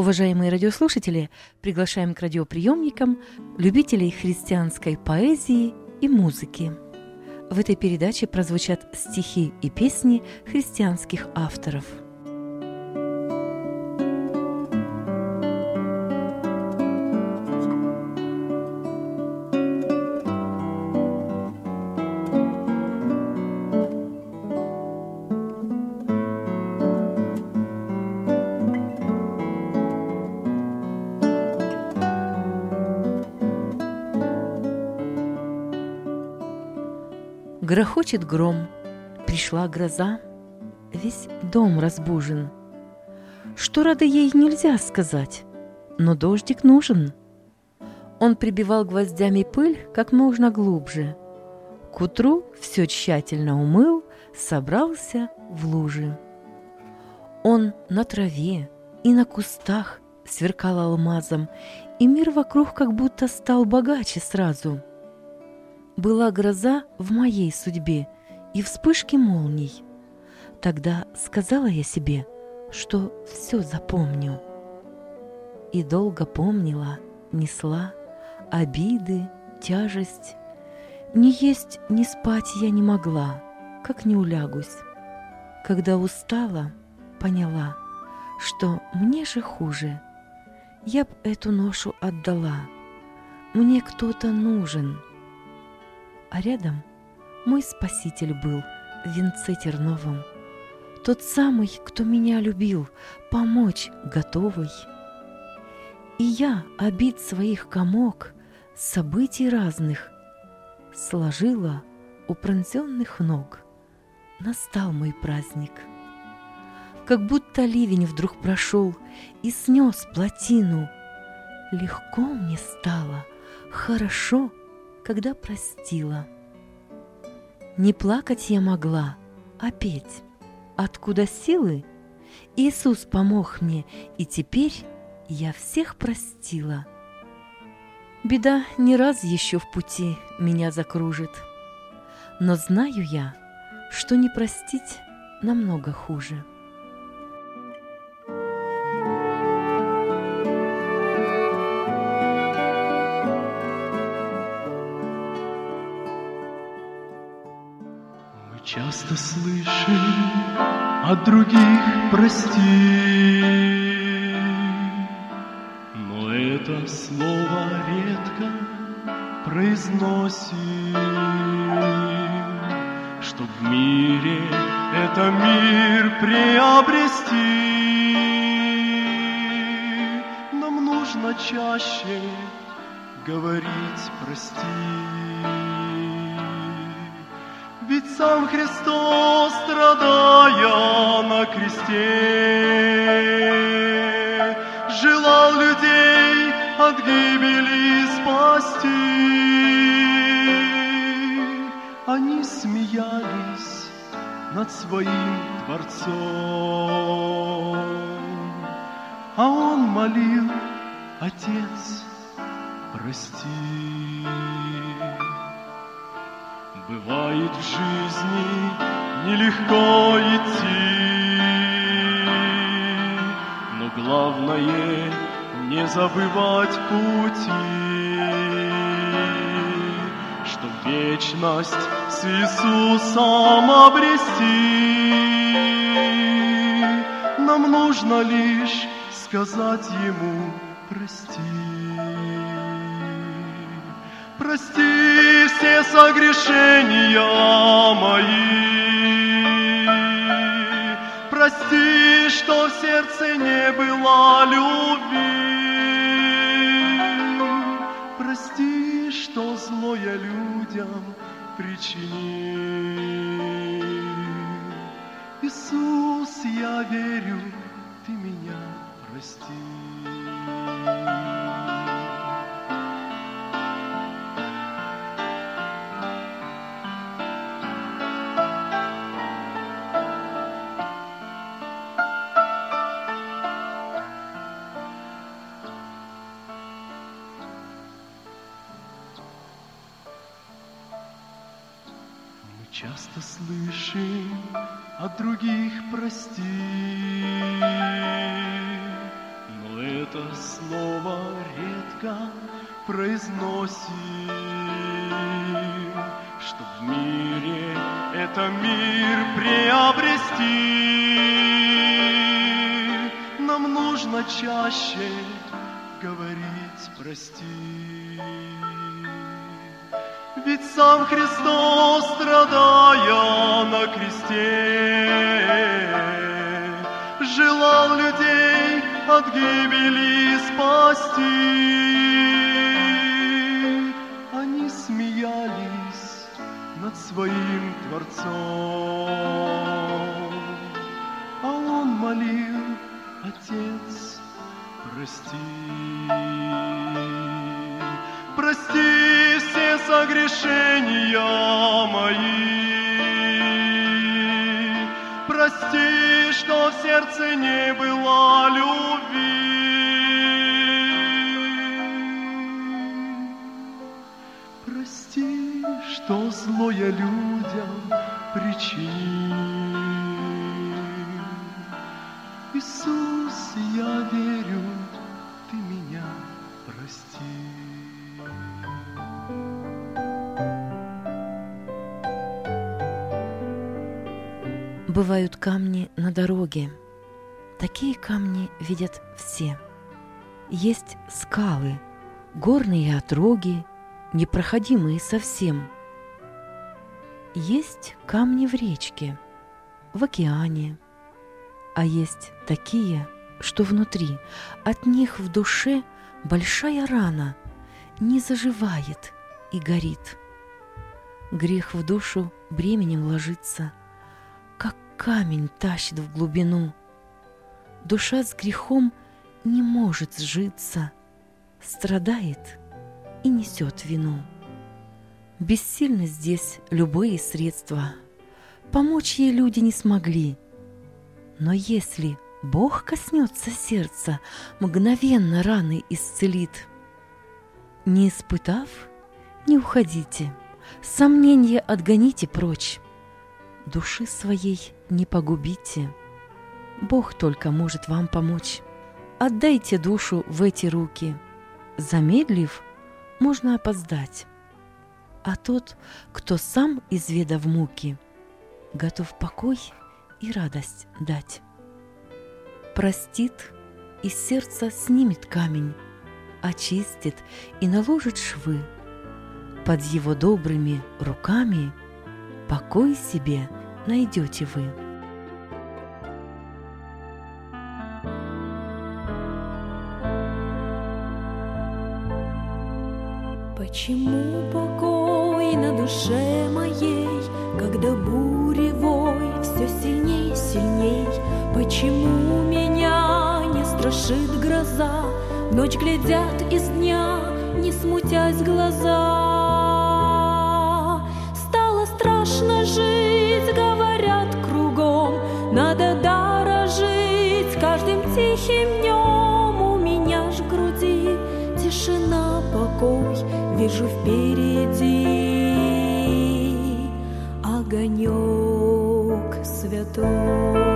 Уважаемые радиослушатели, приглашаем к радиоприемникам любителей христианской поэзии и музыки. В этой передаче прозвучат стихи и песни христианских авторов. Грохочет гром, пришла гроза, весь дом разбужен. Что рады ей, нельзя сказать, но дождик нужен. Он прибивал гвоздями пыль как можно глубже. К утру все тщательно умыл, собрался в лужи. Он на траве и на кустах сверкал алмазом, и мир вокруг как будто стал богаче сразу. Была гроза в моей судьбе и вспышки молний. Тогда сказала я себе, что все запомню. И долго помнила, несла обиды, тяжесть. Ни есть, ни спать я не могла, как не улягусь. Когда устала, поняла, что мне же хуже. Я б эту ношу отдала. Мне кто-то нужен. А рядом мой Спаситель был в венце терновом, тот самый, кто меня любил, помочь готовый. И я обид своих комок, событий разных, сложила у пронзенных ног. Настал мой праздник. Как будто ливень вдруг прошел и снес плотину. Легко мне стало, хорошо, когда простила. Не плакать я могла, а петь. Откуда силы? Иисус помог мне, и теперь я всех простила. Беда не раз еще в пути меня закружит, но знаю я, что не простить намного хуже. Часто слышим от других прости, но это слово редко произносим, чтоб в мире это мир приобрести. Нам нужно чаще говорить прости. Ведь сам Христос, страдая на кресте, желал людей от гибели спасти. Они смеялись над своим Творцом, а Он молил: Отец, прости. Бывает в жизни нелегко идти, но главное не забывать пути, чтоб вечность с Иисусом обрести. Нам нужно лишь сказать Ему: прости. Прости все согрешения мои, прости, что в сердце не было любви, прости, что зло я людям причинил. Иисус, я верю, Ты меня прости. Часто слышим от других прости, но это слово редко произносим, что в мире это мир приобрести. Нам нужно чаще говорить «прости». Ведь сам Христос, страдая на кресте, желал людей от гибели спасти. Они смеялись над своим Творцом, а Он молил: Отец, прости. Прости все согрешения мои, прости, что в сердце не было любви. Прости, что зло я людям причинил. Иисус, я верю, Ты меня прости. Бывают камни на дороге. Такие камни видят все. Есть скалы, горные отроги, непроходимые совсем. Есть камни в речке, в океане. А есть такие, что внутри, от них в душе большая рана не заживает и горит. Грех в душу бременем ложится, как камень тащит в глубину. Душа с грехом не может сжиться, страдает и несет вину. Бессильны здесь любые средства, помочь ей люди не смогли. Но если Бог коснется сердца, мгновенно раны исцелит. Не испытав, не уходите, сомнения отгоните прочь. Души своей не погубите, Бог только может вам помочь. Отдайте душу в эти руки, замедлив, можно опоздать. А тот, кто сам изведав муки, готов покой и радость дать. Простит, из сердца снимет камень, очистит и наложит швы. Под его добрыми руками покой себе найдете вы. Почему покой на душе моей, когда буревой все сильней, сильней? Почему меня не страшит гроза, в ночь глядят из дня, не смутясь глаза? Стало страшно жить, говорят кругом, надо дорожить каждым тихим днем. У меня ж в груди тишина, покой, вижу впереди огонек святой.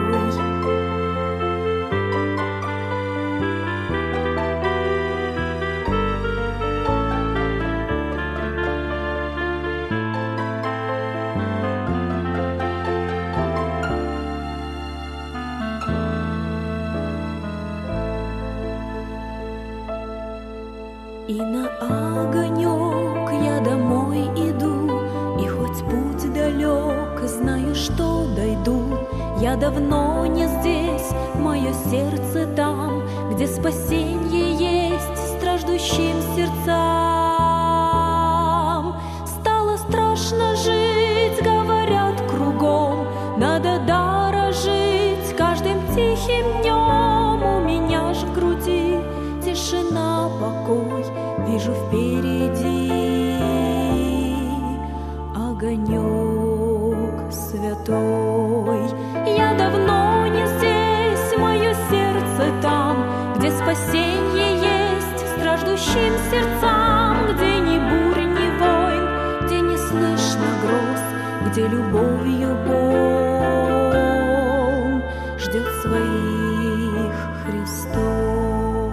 И на огонек я домой иду, и хоть путь далек, знаю, что дойду. Я давно не здесь, мое сердце там, где спасенье есть страждущим сердцам. Стало страшно жить, говорят кругом, надо дорожить каждым тихим днем. У меня ж в груди тишина, покой, вижу впереди огонек святой. Я давно не здесь, мое сердце там, где спасенье есть страждущим сердцам, где ни бурь, ни войн, где не слышно гроз, где любовью полн ждет своих Христос.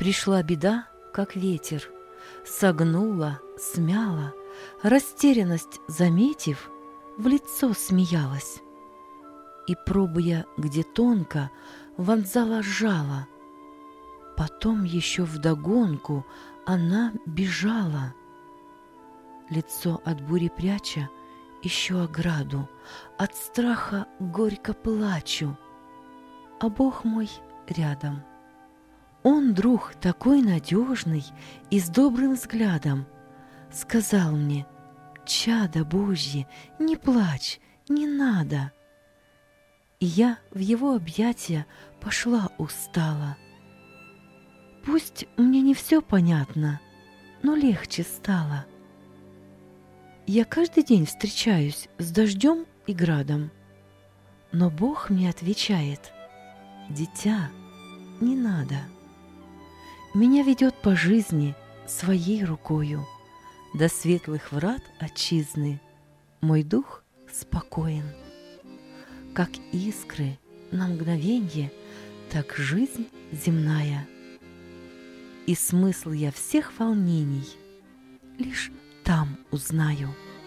Пришла беда, как ветер, согнула, смяла, растерянность заметив, в лицо смеялась. И, пробуя, где тонко, вонзала жало. Потом еще вдогонку она бежала. Лицо от бури пряча, ищу ограду, от страха горько плачу. А Бог мой рядом. Он, друг такой надежный и с добрым взглядом, сказал мне: «Чадо Божье, не плачь, не надо». И я в его объятия пошла устала. Пусть мне не все понятно, но легче стало. Я каждый день встречаюсь с дождем и градом, но Бог мне отвечает: «Дитя, не надо». Меня ведет по жизни своей рукою, до светлых врат отчизны мой дух спокоен. Как искры на мгновенье, так жизнь земная. И смысл я всех волнений лишь там узнаю.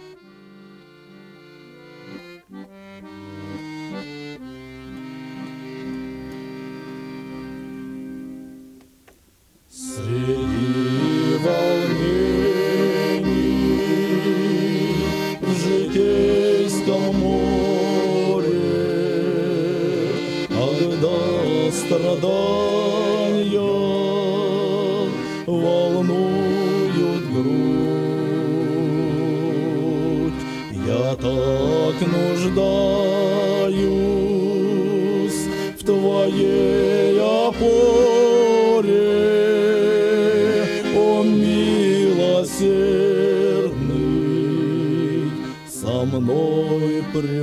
Среди волнений в житейском море, когда страдания волнуют грудь, я так нуждаюсь в Твоей опоре. Милосердный, со мной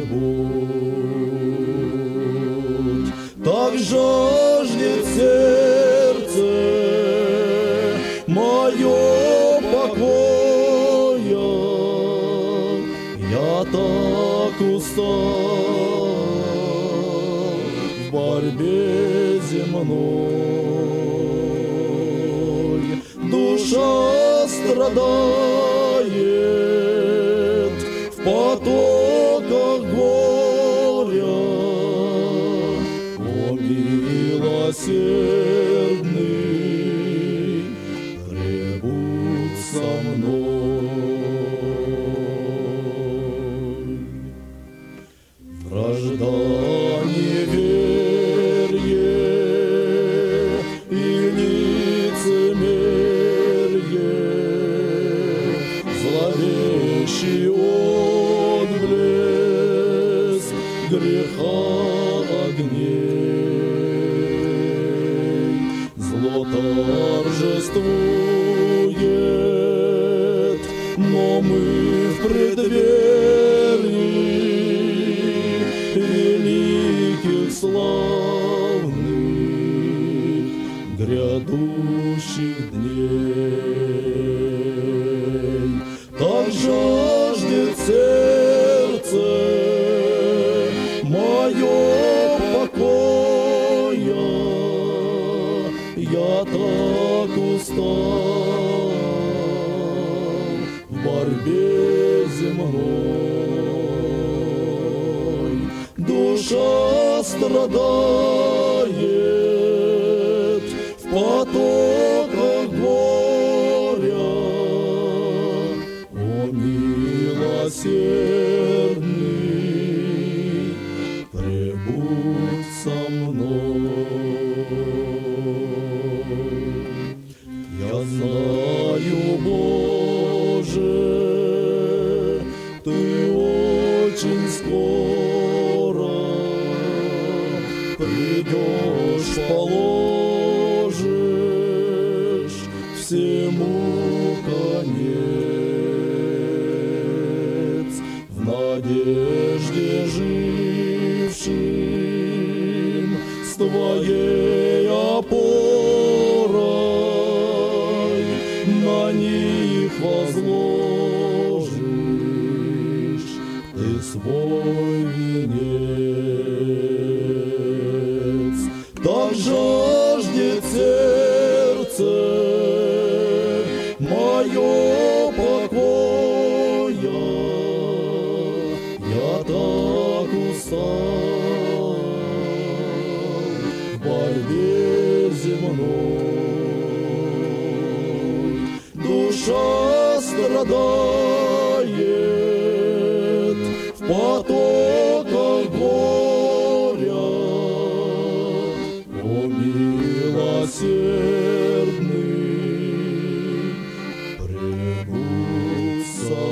прибудь. Так жаждет сердце мое покоя, я так устал в борьбе земной. Душа страдает в потоках горя, о милосердный, пребудь со мной. Вражда, неверие и лицемерие, зловещий отблеск греха огней. Зло торжествует, но мы в преддверии великих славных грядущих дней. Так жаждет сердце мое покоя, я так устал в борьбе земной. Душа страдает в потоках горя, о милосердный, пребудь со мной. Я знаю, Боже, Ты очень скоро придешь, положишь всему конец. В надежде жившим с Твоей опорой на них возложишь Ты свой венец. Так жаждет сердце страдает в потоках горя. О, милосердный, пребудь со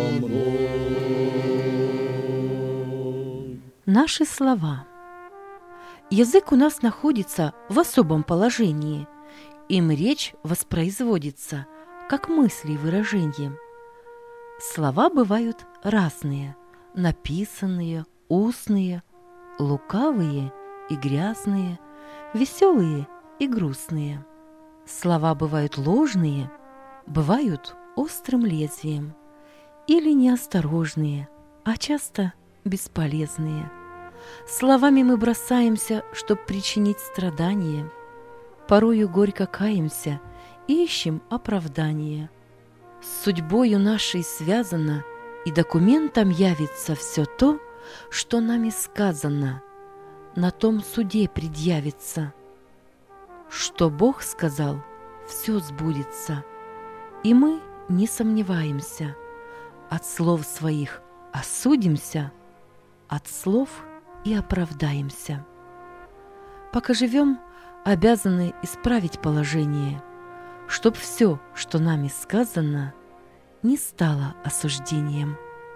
мной. Наши слова. Язык у нас находится в особом положении. Им речь воспроизводится, как мысли и выражения. Слова бывают разные, написанные, устные, лукавые и грязные, веселые и грустные. Слова бывают ложные, бывают острым лезвием, или неосторожные, а часто бесполезные. Словами мы бросаемся, чтобы причинить страдания. Порою горько каемся и ищем оправдания. С судьбою нашей связано, и документом явится все то, что нами сказано, на том суде предъявится. Что Бог сказал, все сбудется, и мы не сомневаемся. От слов своих осудимся, от слов и оправдаемся. Пока живем, обязаны исправить положение, чтоб все, что нами сказано, не стало осуждением.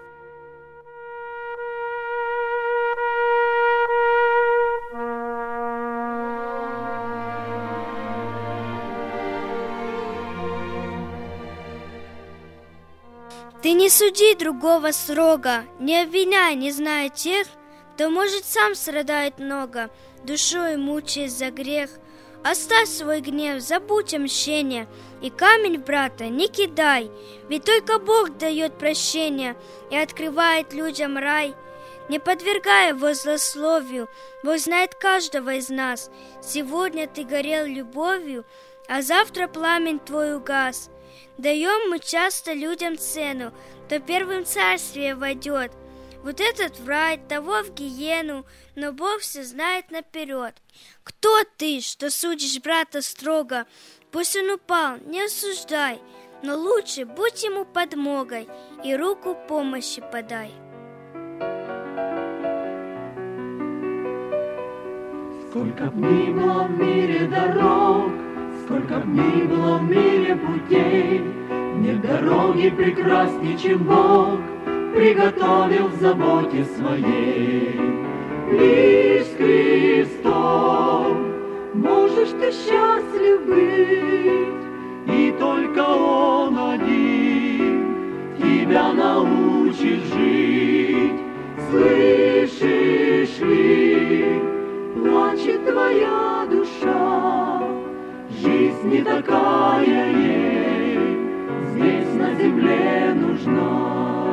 Ты не суди другого строго, не обвиняй, не зная тех, кто, может, сам страдает много, душой мучаясь за грех. Оставь свой гнев, забудь о мщении, и камень в брата не кидай, ведь только Бог дает прощение и открывает людям рай. Не подвергай его злословию, Бог знает каждого из нас. Сегодня ты горел любовью, а завтра пламень твой угас. Даем мы часто людям цену, кто первым в царствие войдет. Вот этот в рай, того в гиену, но Бог все знает наперед. Кто ты, что судишь брата строго? Пусть он упал, не осуждай, но лучше будь ему подмогой и руку помощи подай. Сколько б ни было в мире дорог, сколько б ни было в мире путей, нет дороги прекрасней, чем Бог приготовил в заботе своей. Лишь с Христом можешь ты счастлив быть, и только Он один тебя научит жить. Слышишь ли, плачет твоя душа, жизнь не такая ей здесь на земле нужна.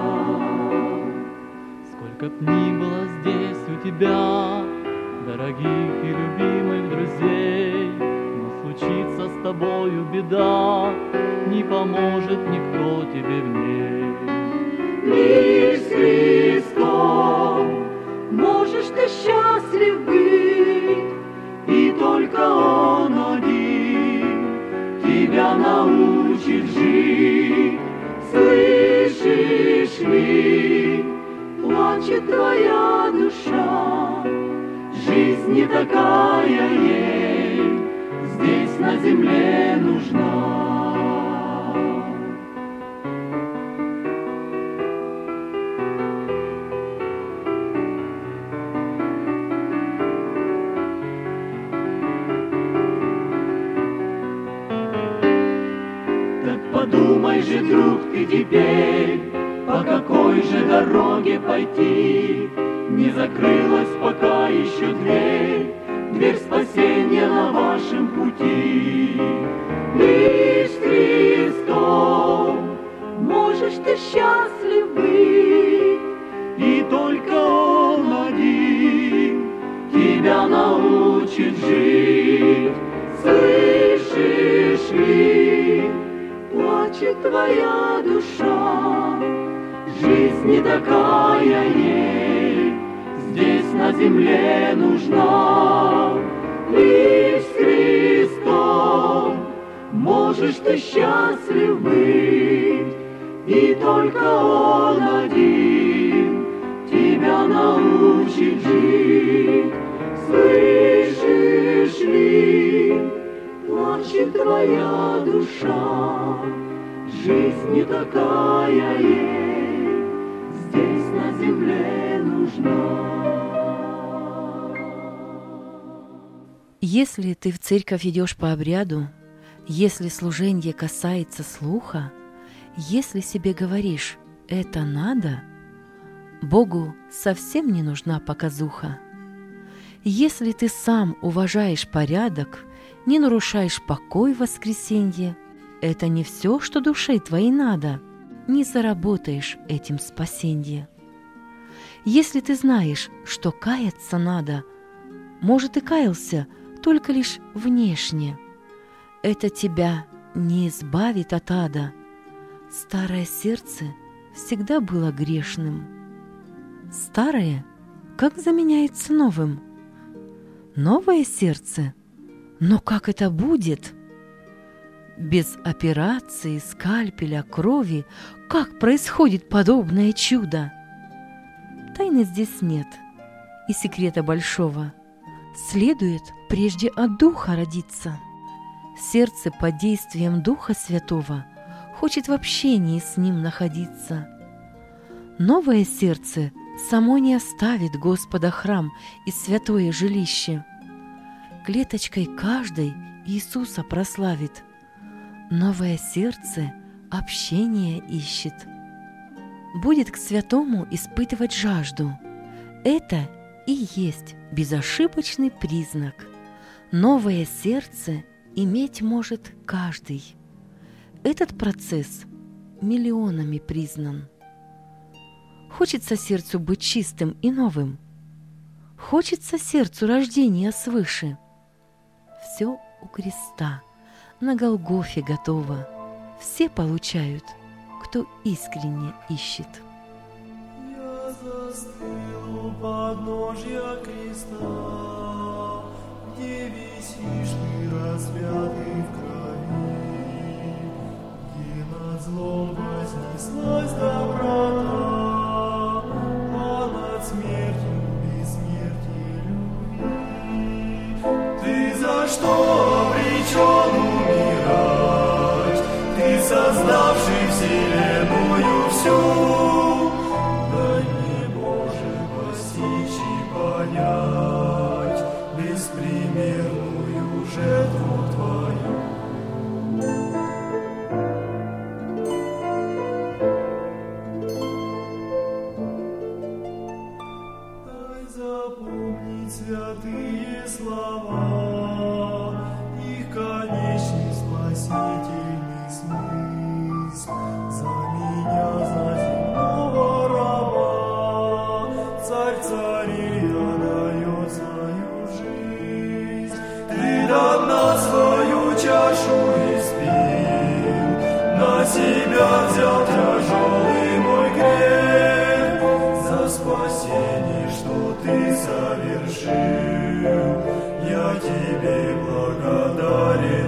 Сколько б ни было здесь у тебя дорогих и любимых друзей, но случится с тобою беда, не поможет никто тебе в ней. Лишь с Христом можешь ты счастлив быть, и только Он один тебя научит жить. Слышишь ли, плачет твоя душа, жизнь не такая ей здесь на земле нужна. Подумай же, друг, ты теперь, по какой же дороге пойти? Не закрылась пока еще дверь спасения на вашем пути. Лишь с Христом можешь ты счастлив быть, и только Он один тебя научит жить. Слышишь ли, плачет твоя душа, жизнь не такая ей здесь на земле нужна. Лишь с Христом можешь ты счастлив быть, и только Он один тебя научит жить. Слышишь ли, плачет твоя душа, жизнь не такая ей здесь на земле нужна. Если ты в церковь идешь по обряду, если служение касается слуха, если себе говоришь «это надо», Богу совсем не нужна показуха. Если ты сам уважаешь порядок, не нарушаешь покой в воскресенье, это не все, что душе твоей надо, не заработаешь этим спасенье. Если ты знаешь, что каяться надо, может, и каялся только лишь внешне, это тебя не избавит от ада. Старое сердце всегда было грешным. Старое как заменяется новым? Новое сердце? Но как это будет? Без операции, скальпеля, крови, как происходит подобное чудо? Тайны здесь нет и секрета большого. Следует прежде от Духа родиться. Сердце под действием Духа Святого хочет в общении с Ним находиться. Новое сердце само не оставит Господа храм и святое жилище. Клеточкой каждой Иисуса прославит. Новое сердце общение ищет. Будет к святому испытывать жажду. Это и есть безошибочный признак. Новое сердце иметь может каждый. Этот процесс миллионами признан. Хочется сердцу быть чистым и новым. Хочется сердцу рождения свыше. Все у креста, на Голгофе готово. Все получают, кто искренне ищет. Я застыл у подножья креста, где висишь ты распятый в крови, где над злом вознеслась доброта, а над смертью бессмертие любви. Ты за что обречен умирать? Ты, создавший вселенную всю, дай мне, Боже, постичь и понять беспримерную жертву Твою. Дай запомнить святые слова, их конечный спасительный смысл. За меня, за земного раба, Царь царей отдает свою жизнь. Ты до нас свою чашу испил, на себя взял тяжелый мой грех. За спасение, что ты совершил, я тебе благодарен.